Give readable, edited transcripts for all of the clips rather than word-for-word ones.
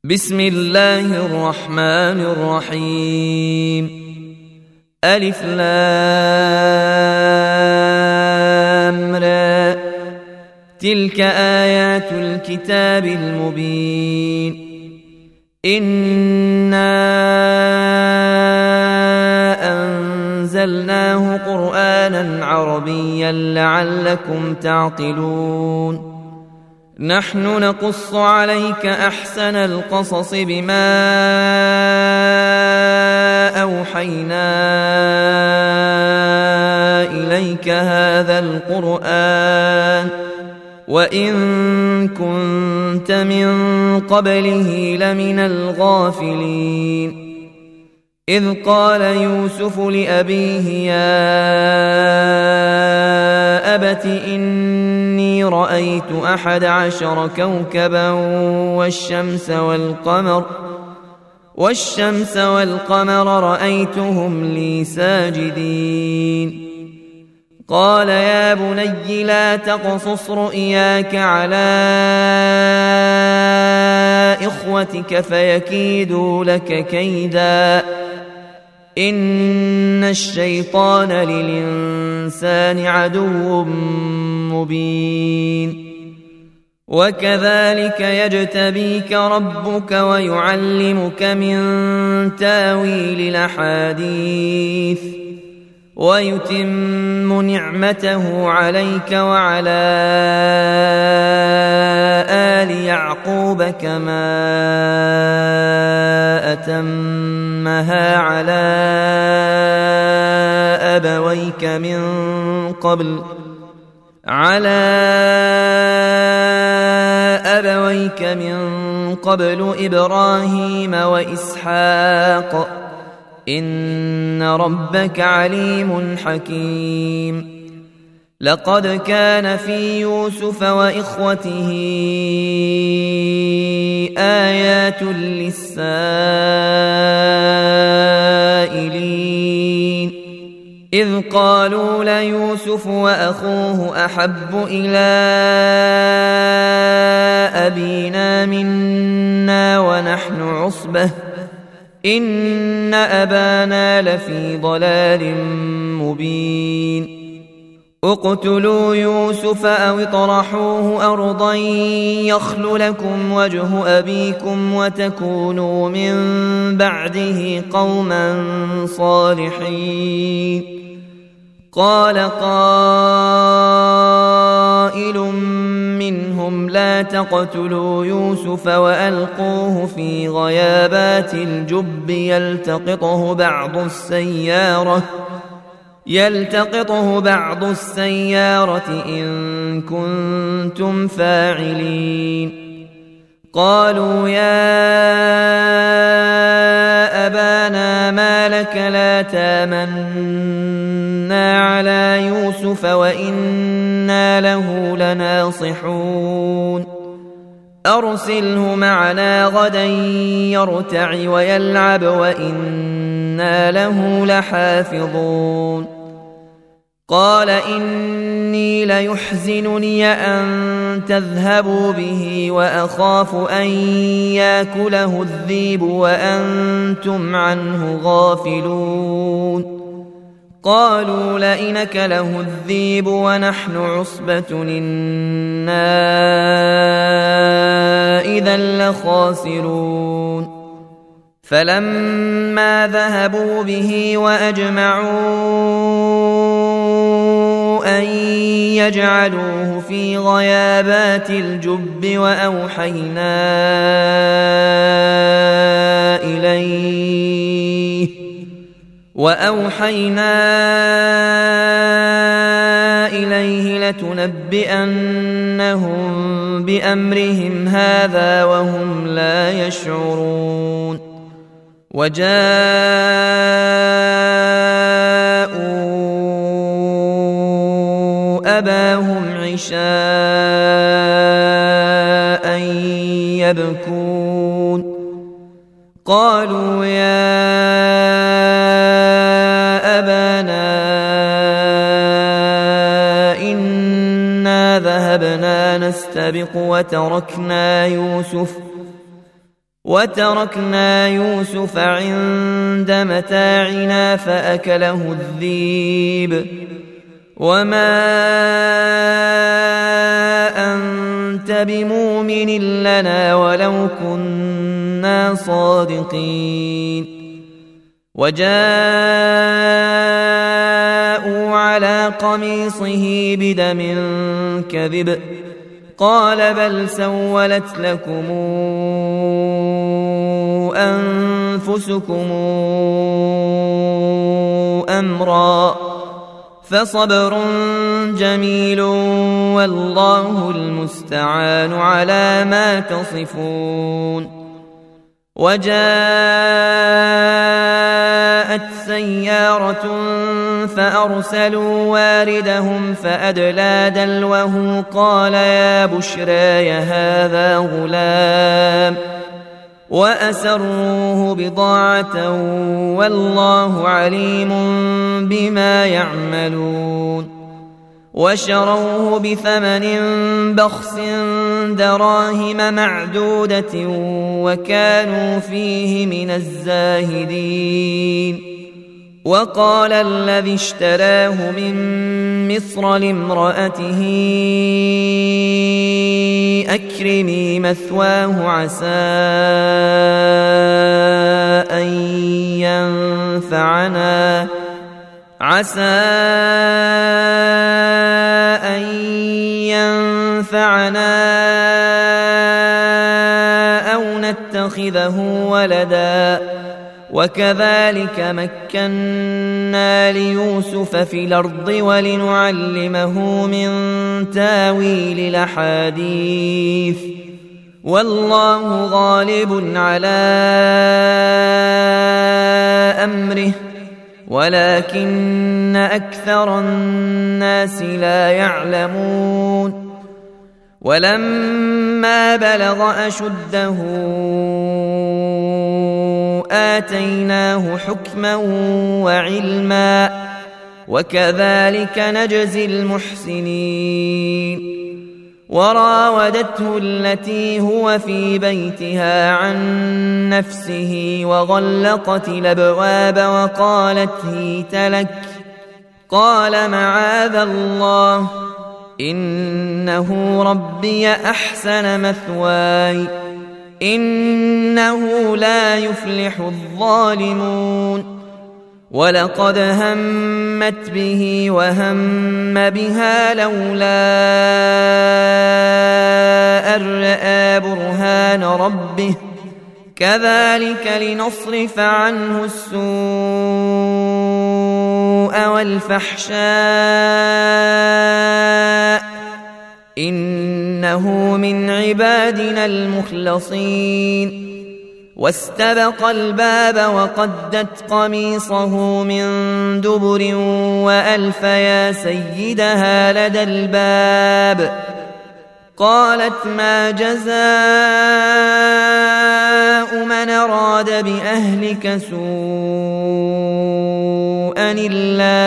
بسم الله الرحمن الرحيم. ألف لام را. تلك آيات الكتاب المبين. إنا أنزلناه قرآنا عربيا لعلكم تعقلون. نحن نقص عليك أحسن القصص بما أوحينا إليك هذا القرآن وإن كنت من قبله لمن الغافلين. إذ قال يوسف لأبيه يا أبت إني رأيت 11 كوكبا والشمس والقمر رأيتهم لي ساجدين. قال يا بني لا تقصص رؤياك على إخوتك فيكيدوا لك كيدا إن الشيطان للإنسان عدو مبين. وكذلك يجتبيك ربك ويعلمك من تاويل الأحاديث ويتم نعمته عليك وعلى آل يعقوب كما أتمها على أبويك من قبل إبراهيم وإسحاق إن ربك عليم حكيم. لقد كان في يوسف وإخوته آيات للسائلين إذ قالوا ليوسف وأخوه أحب إلى أبينا منا ونحن عصبة إن أبانا لفي ضلال مبين. اقتلوا يوسف أو اطرحوه أرضا يخل لكم وجه أبيكم وتكونوا من بعده قوما صالحين. قال قائل منهم لا تقتلوا يوسف وألقوه في غيابات الجب يلتقطه بعض السيارة إن كنتم فاعلين. قالوا يا أبانا ما لك لا تامنا على يوسف وإنا له لناصحون. أرسله معنا غدا يرتع ويلعب وإنا له لحافظون. قال إني ليحزنني أن تذهبوا به وأخاف أن يأكله الذئب وأنتم عنه غافلون. قالوا لئن أكله الذئب ونحن عصبة إنا إذا لخاسرون. فلما ذهبوا به وأجمعوا أن يجعلوه في غيابات الجب وأوحينا إليه لتنبئنهم بأمرهم هذا وهم لا يشعرون. وجاءوا أباهم عشاء يبكون. قالوا يا أبانا إنا ذهبنا نستبق وتركنا وتركنا يوسف عند متاعنا فأكله الذئب وما أنت بمؤمن لنا ولو كنا صادقين وجاءوا على قميصه بدم كذب قال بل سولت لكم أنفسكم أمرا فصبر جميل والله المستعان على ما تصفون وجاءت سيارة فأرسلوا واردهم فأدلى دلوه قال يا بشرى هذا غلام وأسروه بضاعة والله عليم بما يعملون وشروه بثمن بخس دراهم معدودة وكانوا فيه من الزاهدين وقال الذي اشتراه من مصر لامرأته أكرمي مثواه عسى أن ينفعنا أو نتخذه ولدا وكذلك مكنا ليوسف في الأرض ولنعلمه من تاويل الأحاديث والله غالب على أمره ولكن أكثر الناس لا يعلمون ولما بلغ أشده آتيناه حكما وعلما وكذلك نجزي المحسنين وراودته التي هو في بيتها عن نفسه وغلقت الأبواب وقالت هيت لك قال معاذ الله إنه ربي أحسن مثواي إنه لا يفلح الظالمون ولقد همت به وهم بها لولا أن رأى برهان ربه كذلك لنصرف عنه السوء والفحشاء إنه من عبادنا المخلصين واستبق الباب وقدت قميصه من دبر وألف يا سيدها لدى الباب قالت ما جزاء من أراد بأهلك سوءا إلا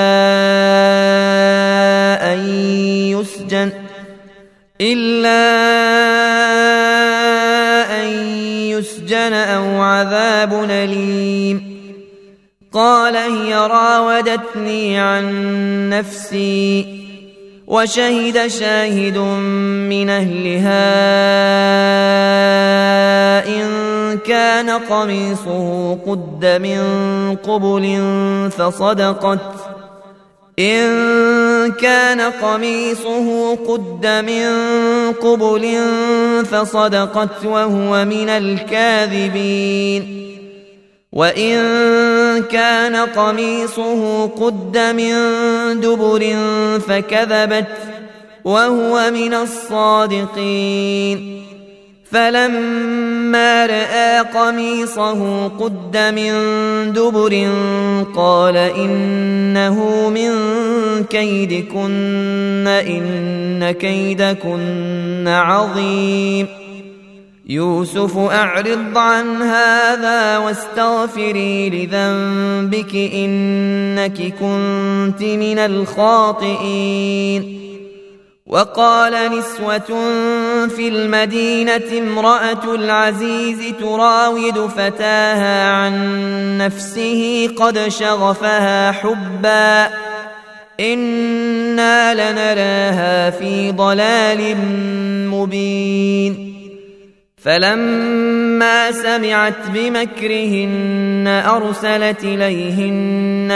أن يسجن أو عذاب أليم قال هي راودتني عن نفسي وشهد شاهد من أهلها إن كان قميصه قد من قبل فصدقت وهو من الكاذبين وإن كان قميصه قد من دبر فكذبت وهو من الصادقين فلما رأى قميصه قد من دبر قال إنه من كيدكن إن كيدكن عظيم يوسف أعرض عن هذا واستغفري لذنبك إنك كنت من الخاطئين وقال نسوة في المدينة امرأة العزيز تراود فتاها عن نفسه قد شغفها حبا إنا لنراها في ضلال مبين فلما سمعت بمكرهن أرسلت إليهن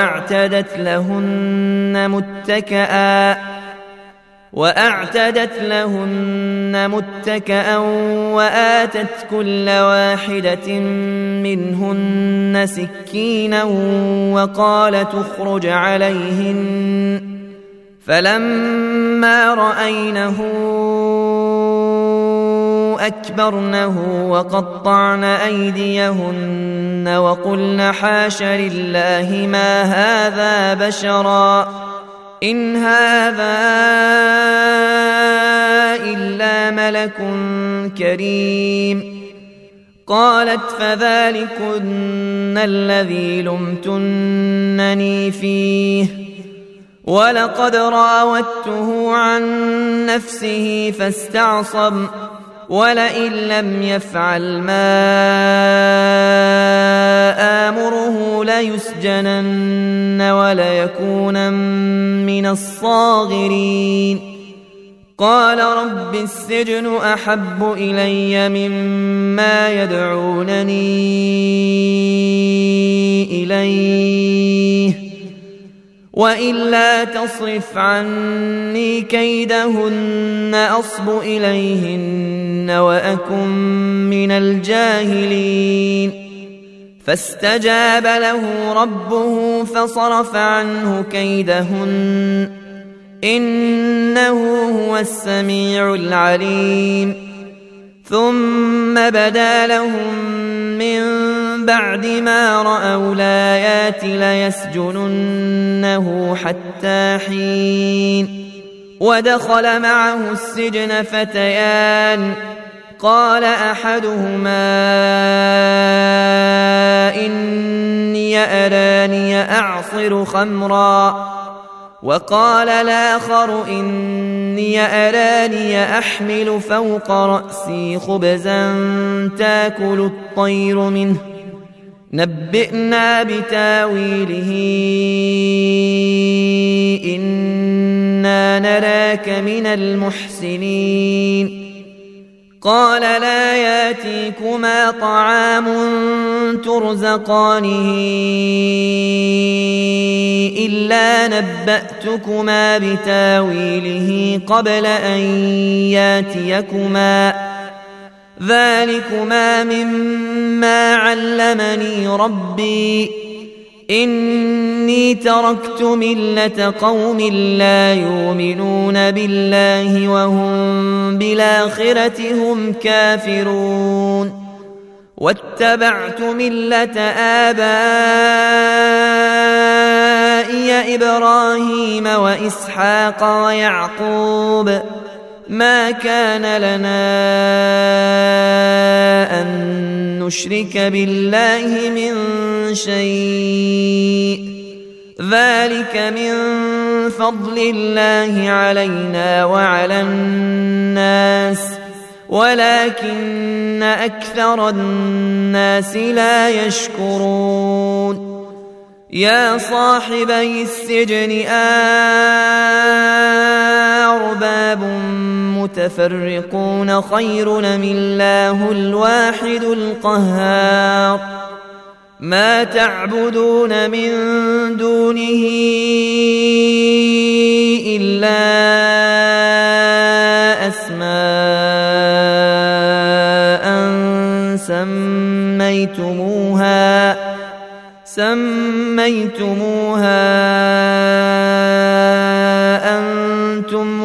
وأعتدت لهن متكئا وآتت كل واحدة منهن سكينا وقالت اخرج عليهن فلما رأينه أكبرنه وقطعن أيديهن وقلن حاش لله ما هذا بشرا إن هذا إلا ملك كريم قالت فذلكن الذي لمتنني فيه ولقد راودته عن نفسه فاستعصم ولئن لم يفعل ما آمره ليسجنن وليكونن من الصاغرين قال رب السجن أحب إلي مما يدعونني إليه وإلا تصرف عني كيدهن أصب إليهن وأكن من الجاهلين فاستجاب له ربه فصرف عنه كيدهن إنه هو السميع العليم ثم بدا لهم من بعد ما رأوا الآيات ليسجننه حتى حين ودخل معه السجن فتيان قال أحدهما إني أراني أعصر خمرا وقال الآخر إني أراني أحمل فوق رأسي خبزا تاكل الطير منه نبئنا بتاويله إنا نراك من المحسنين قال لا ياتيكما طعام ترزقانه إلا نبأتكما بتاويله قبل أن ياتيكما ذلكما مما علمني ربي إني تركت ملة قوم لا يؤمنون بالله وهم بالآخرة هم كافرون واتبعت ملة آبائي إبراهيم وإسحاق ويعقوب ما كان لنا أن نشرك بالله من شيء ذلك من فضل الله علينا وعلى الناس ولكن أكثر الناس لا يشكرون يا صاحبي السجن أرباب متفرقون خير أم الله الواحد القهار ما تعبدون من دونه إلا أسماء سميتموها أنتم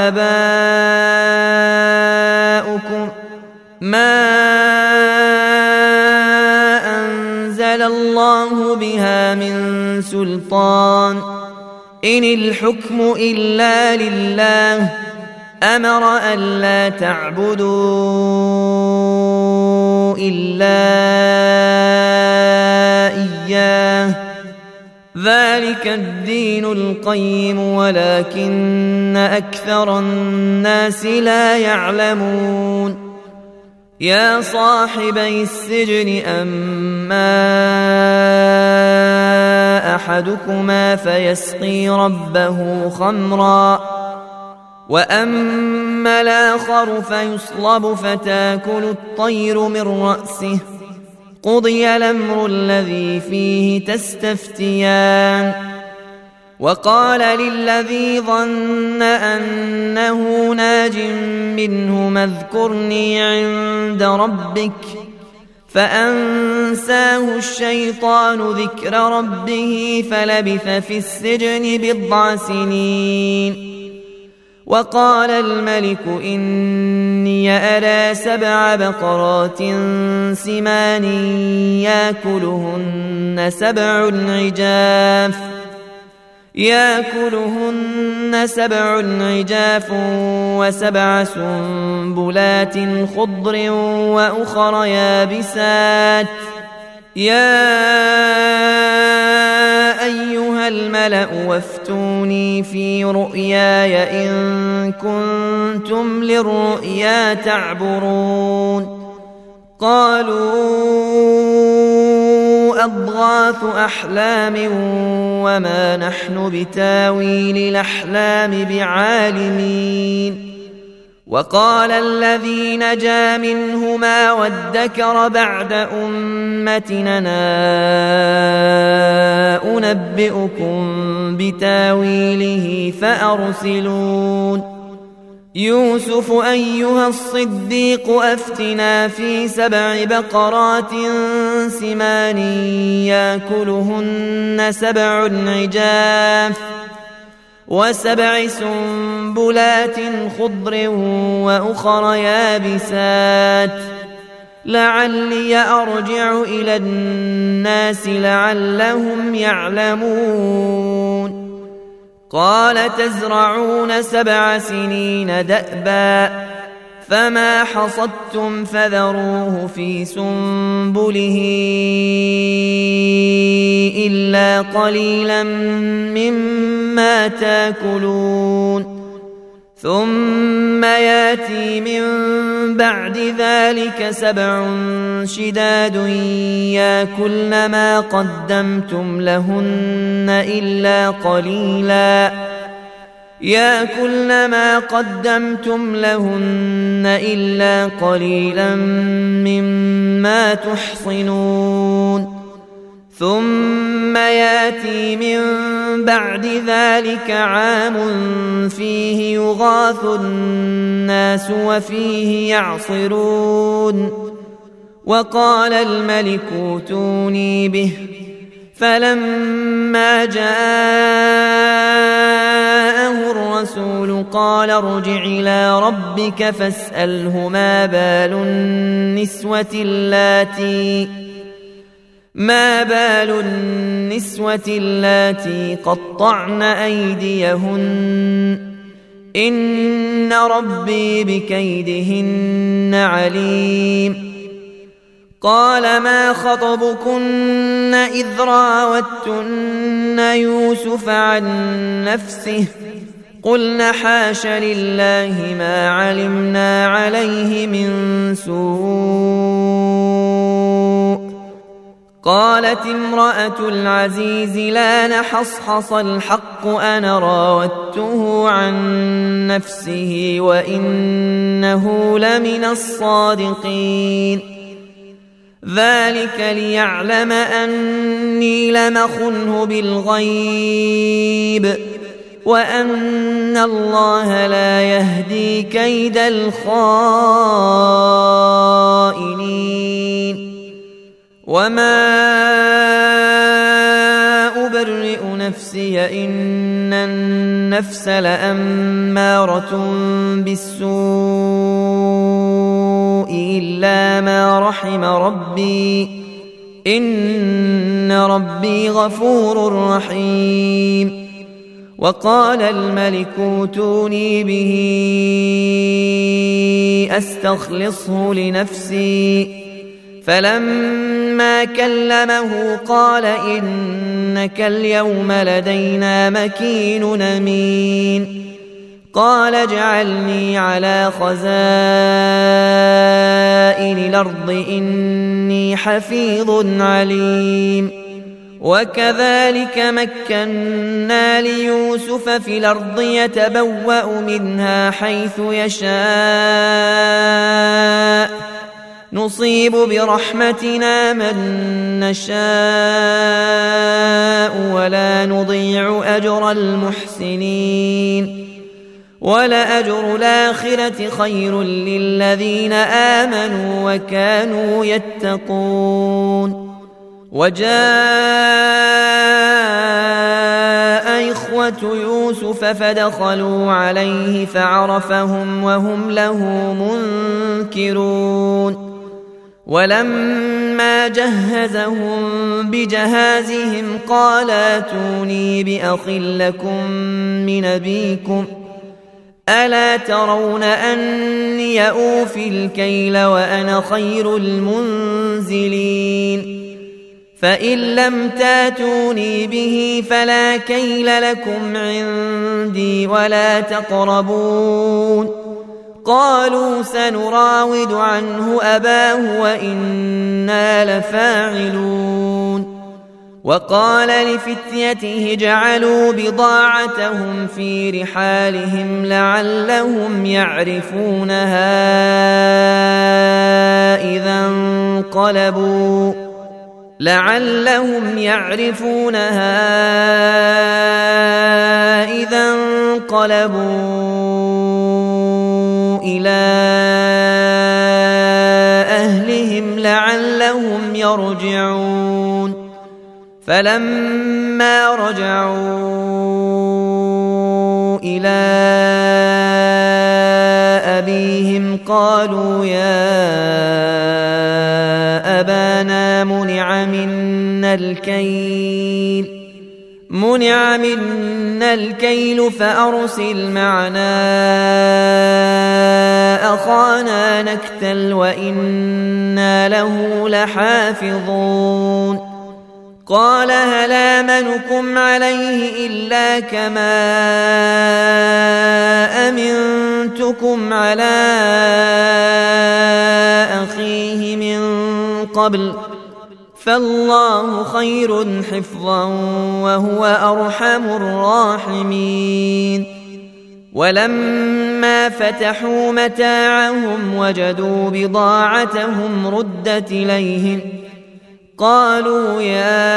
وآباؤكم ما أنزل الله بها من سلطان إن الحكم إلا لله أمر ألا تعبدوا إلا إياه ذلك الدين القيم ولكن أكثر الناس لا يعلمون يا صاحبي السجن أما أحدكما فيسقي ربه خمرا وأما الآخر فيصلب فتاكل الطير من رأسه قضي الأمر الذي فيه تستفتيان وقال للذي ظن أنه ناج منهما اذكرني عند ربك فأنساه الشيطان ذكر ربه فلبث في السجن 9 سنين وقال الملك إني أرى 7 بقرات سمان يأكلهن 7 عجاف و7 سنبلات خضر وأخر يابسات يا أيها الملأ وافتوني في رؤياي إن كنتم للرؤيا تعبرون قالوا أضغاث أحلام وما نحن بتاويل الأحلام بعالمين وقال الذي نجا منهما وادكر بعد أمتنا أنبئكم بتاويله فأرسلون يوسف أيها الصديق أفتنا في 7 بقرات سمان يأكلهن 7 عجاف و7 سنبلات خضر وأخر يابسات لعلي أرجع إلى الناس لعلهم يعلمون قال تزرعون 7 سنين دأبا فما حصدتم فذروه في سنبله إلا قليلا مما تاكلون ثم ياتي من بعد ذلك 7 شداد يأكلن ما قدمتم لهن إلا قليلا مما تحصنون ثم ياتي من بعد ذلك عام فيه يغاث الناس وفيه يعصرون وقال الملك ائتوني به فلما جاءه الرسول قال ارجع إلى ربك فاسأله ما بال النسوة اللاتي قطعن أيديهن إن ربي بكيدهن عليم قال ما خطبكن إذ راوتن يوسف عن نفسه قلنا حاش لله ما علمنا عليه من سوء قالت امرأة العزيز لا نحصحص الحق أنا راودته عن نفسه وإنه لمن الصادقين ذلك ليعلم أني لم أخنه بالغيب وأن الله لا يهدي كيد الخائنين وما أبرئ نفسي إن النفس لأمارة بالسوء إلا ما رحم ربي إن ربي غفور رحيم وقال الملك ائتوني به أستخلصه لنفسي فلما فلما كلمه قال إنك اليوم لدينا مكين أمين قال اجعلني على خزائن الأرض إني حفيظ عليم وكذلك مكنا ليوسف في الأرض يتبوأ منها حيث يشاء نصيب برحمتنا من نشاء ولا نضيع أجر المحسنين ولأجر الآخرة خير للذين آمنوا وكانوا يتقون وجاء إخوة يوسف فدخلوا عليه فعرفهم وهم له منكرون ولما جهزهم بجهازهم قال ائتوني بأخ لكم من أبيكم ألا ترون أني أوفي الكيل وأنا خير المنزلين فإن لم تاتوني به فلا كيل لكم عندي ولا تقربون قالوا سنراود عنه أباه وإنا لفاعلون وقال لفتيته اجعلوا بضاعتهم في رحالهم لعلهم يعرفونها إذا انقلبوا إلى أهلهم لعلهم يرجعون فلما رجعوا إلى أبيهم قالوا يا أبانا منع منا الكيل فأرسل معنا أخانا نكتل وإنا له لحافظون قال هل آمنكم عليه إلا كما أمنتكم على أخيه من قبل فالله خير حفظا وهو أرحم الراحمين ولما فتحوا متاعهم وجدوا بضاعتهم ردت إليهم قالوا يا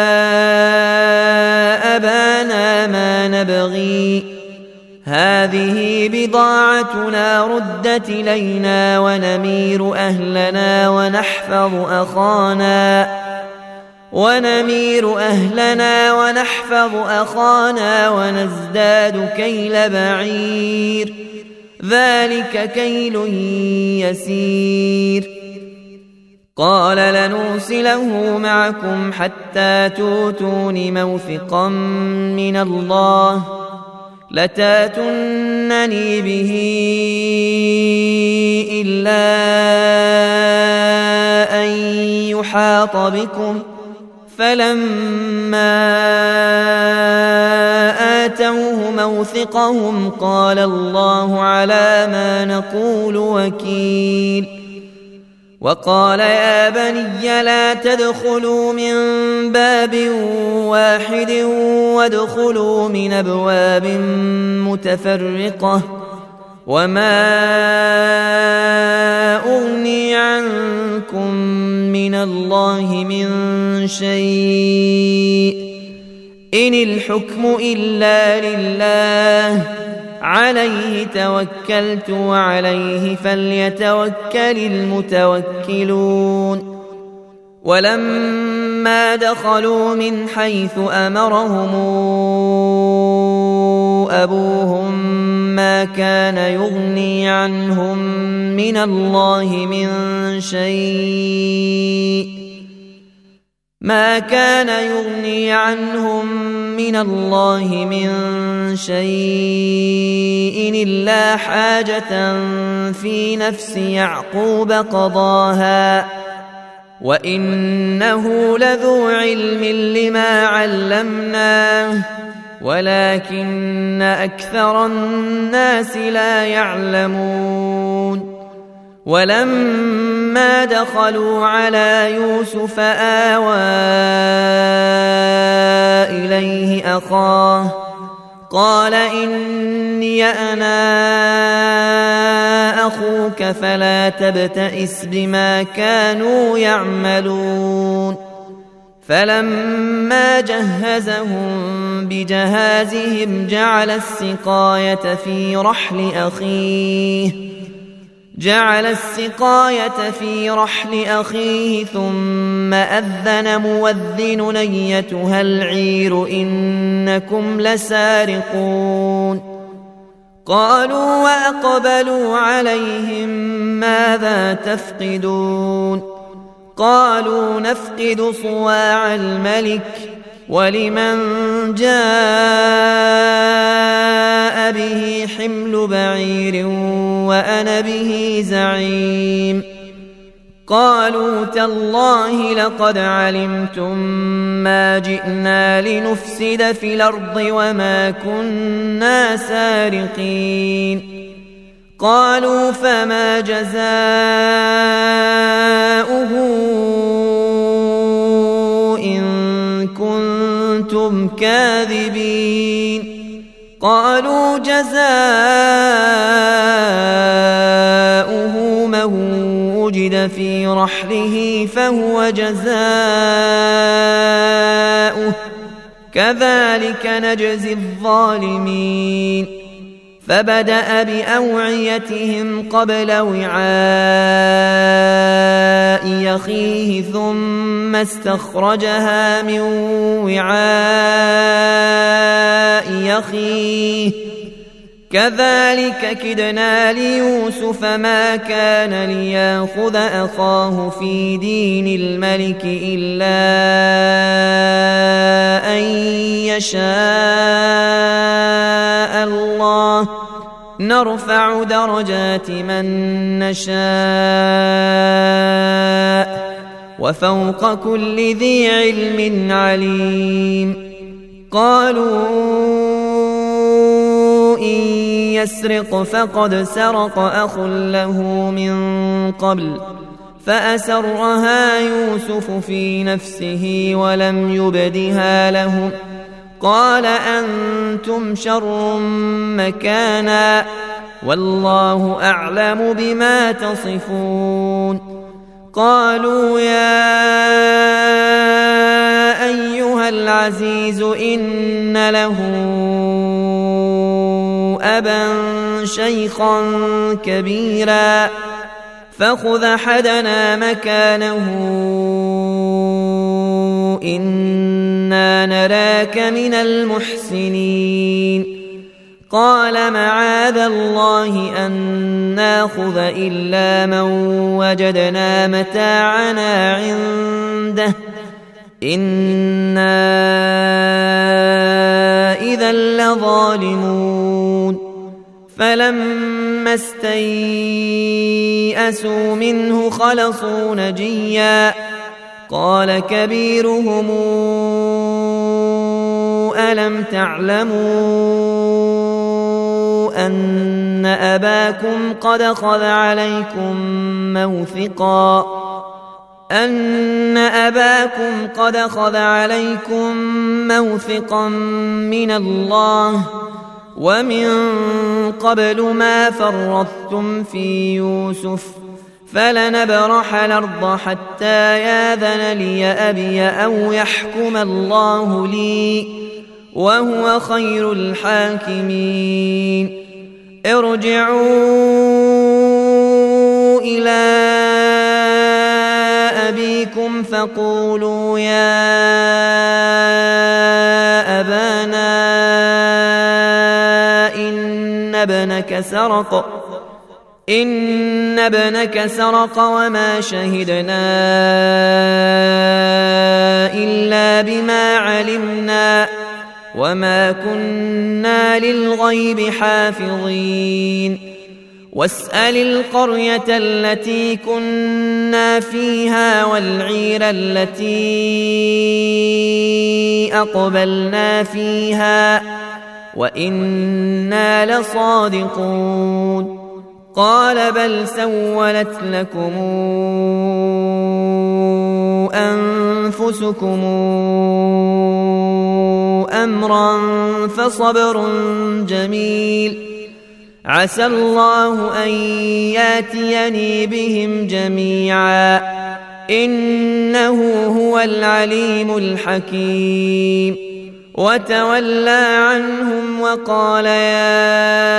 أبانا ما نبغي هذه بضاعتنا ردت إلينا ونمير أهلنا ونحفظ أخانا ونزداد كيل بعير ذلك كيل يسير قال لنرسله معكم حتى توتون موثقا من الله لتاتونني به إلا أن يحاط بكم فلما آتوه موثقهم قال الله على ما نقول وكيل وقال يا بني لا تدخلوا من باب واحد وادخلوا من أبواب متفرقة وما أغني عنكم من الله من شيء إن الحكم إلا لله عليه توكلت وعليه فليتوكل المتوكلون ولما دخلوا من حيث أمرهم أبوهم ما كان يغني عنهم من الله من شيء إلا حاجة في نفس يعقوب قضاها وإنه لذو علم لما علمناه ولكن أكثر الناس لا يعلمون ولما دخلوا على يوسف آوى إليه أخاه قال إني أنا أخوك فلا تبتئس بما كانوا يعملون فلما جهزهم بجهازهم جعل السقاية في رحل أخيه ثم أذن مؤذن أيتها العير إنكم لسارقون قالوا وأقبلوا عليهم ماذا تفقدون قالوا نفقد صواع الملك ولمن جاء به حمل بعير وأنا به زعيم قالوا تالله لقد علمتم ما جئنا لنفسد في الأرض وما كنا سارقين قالوا فما جزاؤه إن كنتم كاذبين قالوا جزاؤه من وجد في رحله فهو جزاؤه كذلك نجزي الظالمين فبدأ بأوعيتهم قبل وعاء أخيه ثم استخرجها من وعاء أخيه كذلك كدنا ليوسف ما كان ليأخذ أخاه في دين الملك إلا أن يشاء الله نرفع درجات من نشاء وفوق كل ذي علم عليم قالوا إن يسرق فقد سرق أخ له من قبل فأسرها يوسف في نفسه ولم يبدها لهم قال أنتم شر مكانا والله أعلم بما تصفون قالوا يا أيها العزيز إن له أبا شيخا كبيرا فخذ أحدنا مكانه إنا نراك من المحسنين قال معاذ الله أن ناخذ إلا من وجدنا متاعنا عنده إنا إذا لظالمون فلما استيئسوا منه خلصوا نجيا قال كبيرهم ألم تعلموا أن أباكم قد أخذ عليكم موثقا من الله ومن قبل ما فرطتم في يوسف فلنبرح الأرض حتى ياذن لي أبي أو يحكم الله لي وهو خير الحاكمين ارجعوا إلى أبيكم فقولوا يا أبانا إن ابنك سرق وما شهدنا إلا بما علمنا وما كنا للغيب حافظين واسأل القرية التي كنا فيها والعير التي أقبلنا فيها وإنا لصادقون قال بل سولت لكم أنفسكم أمرا فصبر جميل عسى الله أن ياتيني بهم جميعا إنه هو العليم الحكيم وتولى عنهم وقال يا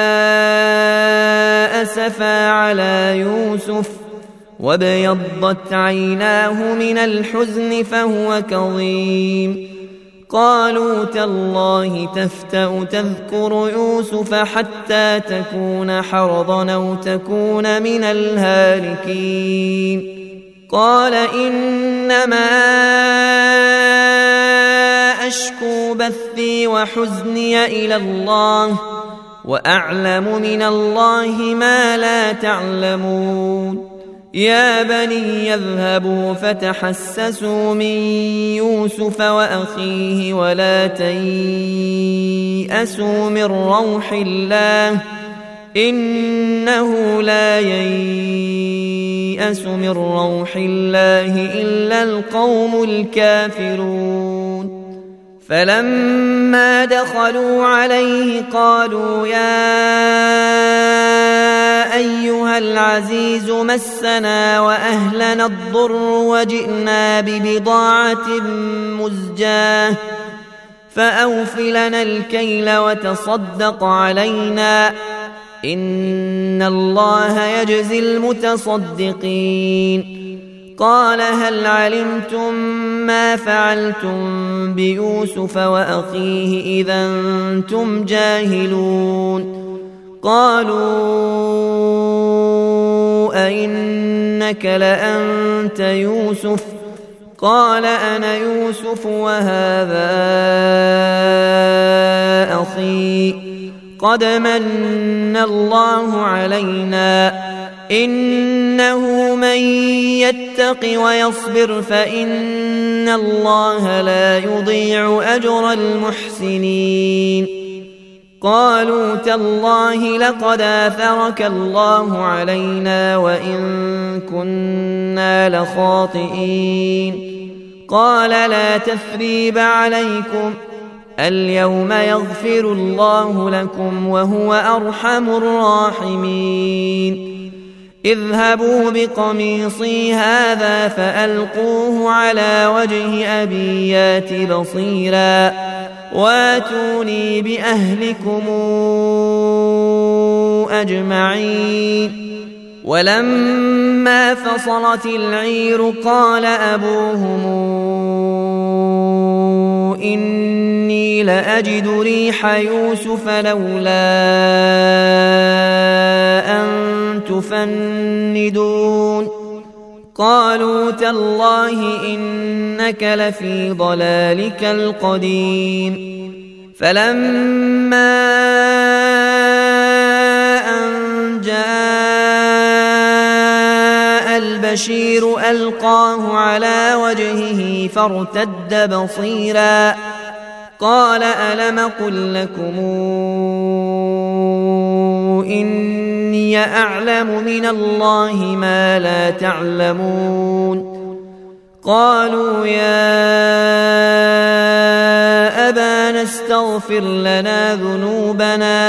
أسفا على يوسف وابيضت عيناه من الحزن فهو كظيم قالوا تالله تفتأ تذكر يوسف حتى تكون حرضا أو تكون من الهالكين قال إنما أشكو بثي وحزني إلى الله وأعلم من الله ما لا تعلمون يا بني يذهبوا فتحسسوا من يوسف وأخيه ولا تيأسوا من روح الله إنه لا ييأس من روح الله إلا القوم الكافرون فلما دخلوا عليه قالوا يا أيها العزيز مسنا وأهلنا الضر وجئنا ببضاعة مزجاة فأوف لنا الكيل وتصدق علينا إن الله يجزي المتصدقين قال هل علمتم ما فعلتم بيوسف وأخيه إذا أنتم جاهلون قالوا أئنك لأنت يوسف قال أنا يوسف وهذا أخي قد من الله علينا إنه من يتق ويصبر فإن الله لا يضيع أجر المحسنين قالوا تالله لقد آثرك الله علينا وإن كنا لخاطئين قال لا تثريب عليكم اليوم يغفر الله لكم وهو أرحم الراحمين اذهبوا بقميصي هذا فألقوه على وجه أبي يات بصيرا واتوني بأهلكم أجمعين ولما فصلت العير قال أبوهم إني لأجد ريح يوسف لولا أن تفندون قالوا تالله إنك لفي ضلالك القديم فلما أن جاء البشير ألقاه على وجهه فارتد بصيرا قال ألم قل لكم إني أعلم من الله ما لا تعلمون قالوا يا أبانا استغفر لنا ذنوبنا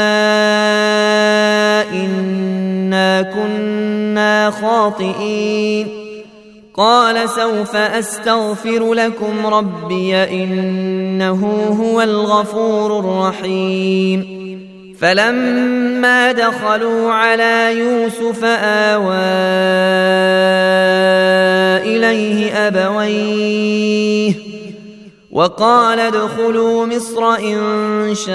إنا كنا خاطئين قال سوف أستغفر لكم ربي إنه هو الغفور الرحيم فلما دخلوا على يوسف آوى إليه أبويه وقال ادخلوا مصر إن شاء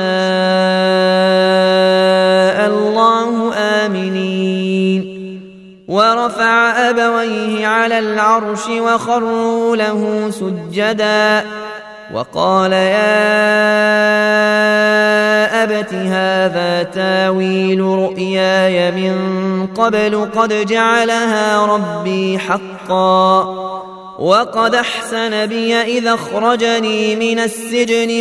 الله آمنين ورفع أبويه على العرش وخروا له سجدا وقال يا أبت هذا تاويل رؤياي من قبل قد جعلها ربي حقا وقد أحسن بي إذا أخرجني من السجن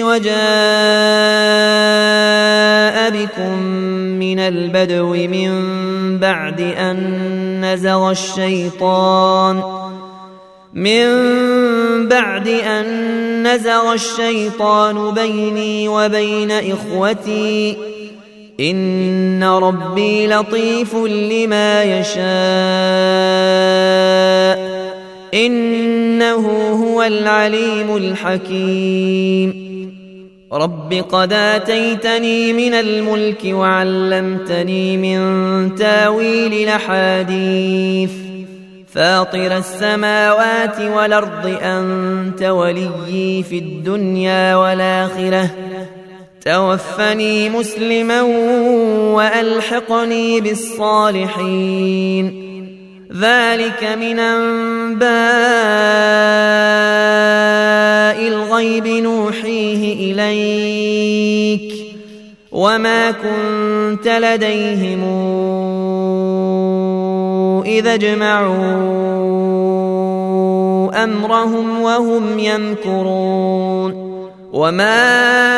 وجاء بكم من البدو من بعد أن نزغ الشيطان بيني وبين إخوتي إن ربي لطيف لما يشاء إنه هو العليم الحكيم رب قد آتيتني من الملك وعلمتني من تاويل الأحاديث فاطر السماوات والأرض أنت وليي في الدنيا والآخرة توفني مسلما وألحقني بالصالحين ذلك من أنباء الغيب نوحيه إليك وما كنت لديهم إذا اجمعوا أمرهم وهم يمكرون وما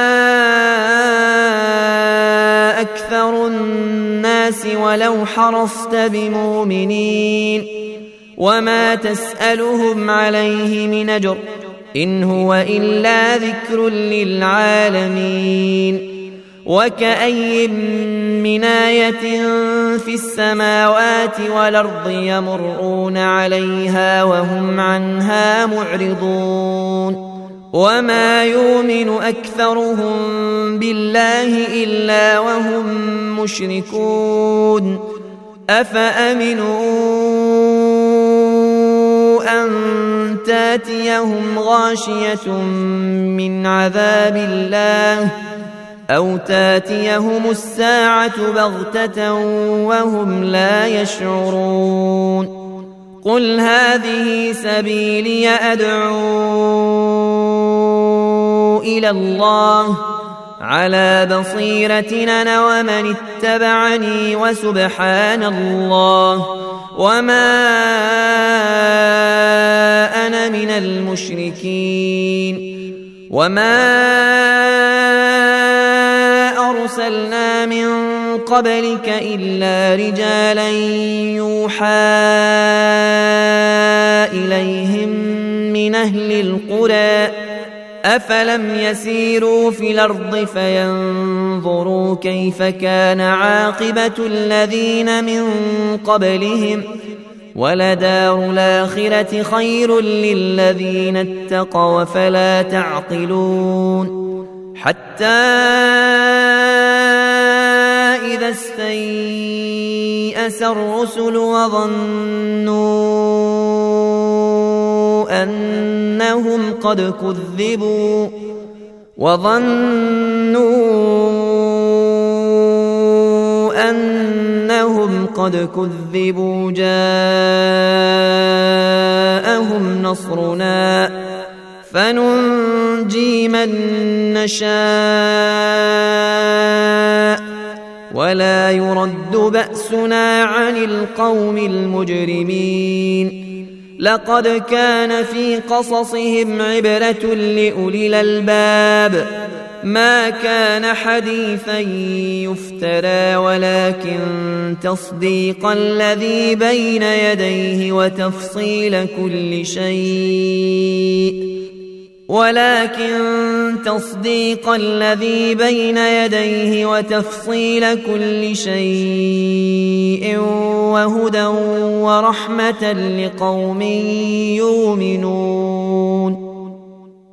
أكثر الناس ولو حرصت بمؤمنين وما تسألهم عليه من أجر إن هو إلا ذكر للعالمين وكأي من آية في السماوات والأرض يمرون عليها وهم عنها معرضون وما يؤمن أكثرهم بالله إلا وهم مشركون أفأمنوا أن تاتيهم غاشية من عذاب الله أو تاتيهم الساعة بغتة وهم لا يشعرون قل هذه سبيلي أدعو إلى الله على بصيرة أنا ومن اتبعني وسبحان الله وما أنا من المشركين وما أرسلنا من قبلك إلا رجالا يوحى إليهم من أهل القرى أفلم يسيروا في الأرض فينظروا كيف كان عاقبة الذين من قبلهم ولدار الآخرة خير للذين اتقوا فلا تعقلون حتى إذا استيأس الرسل وظنوا أنهم قد كذبوا جاءهم نصرنا فننجي من نشاء ولا يرد بأسنا عن القوم المجرمين لقد كان في قصصهم عبرة لأولي الألباب ما كان حديثا يفترى ولكن تصديق الذي بين يديه وتفصيل كل شيء وهدى ورحمة لقوم يؤمنون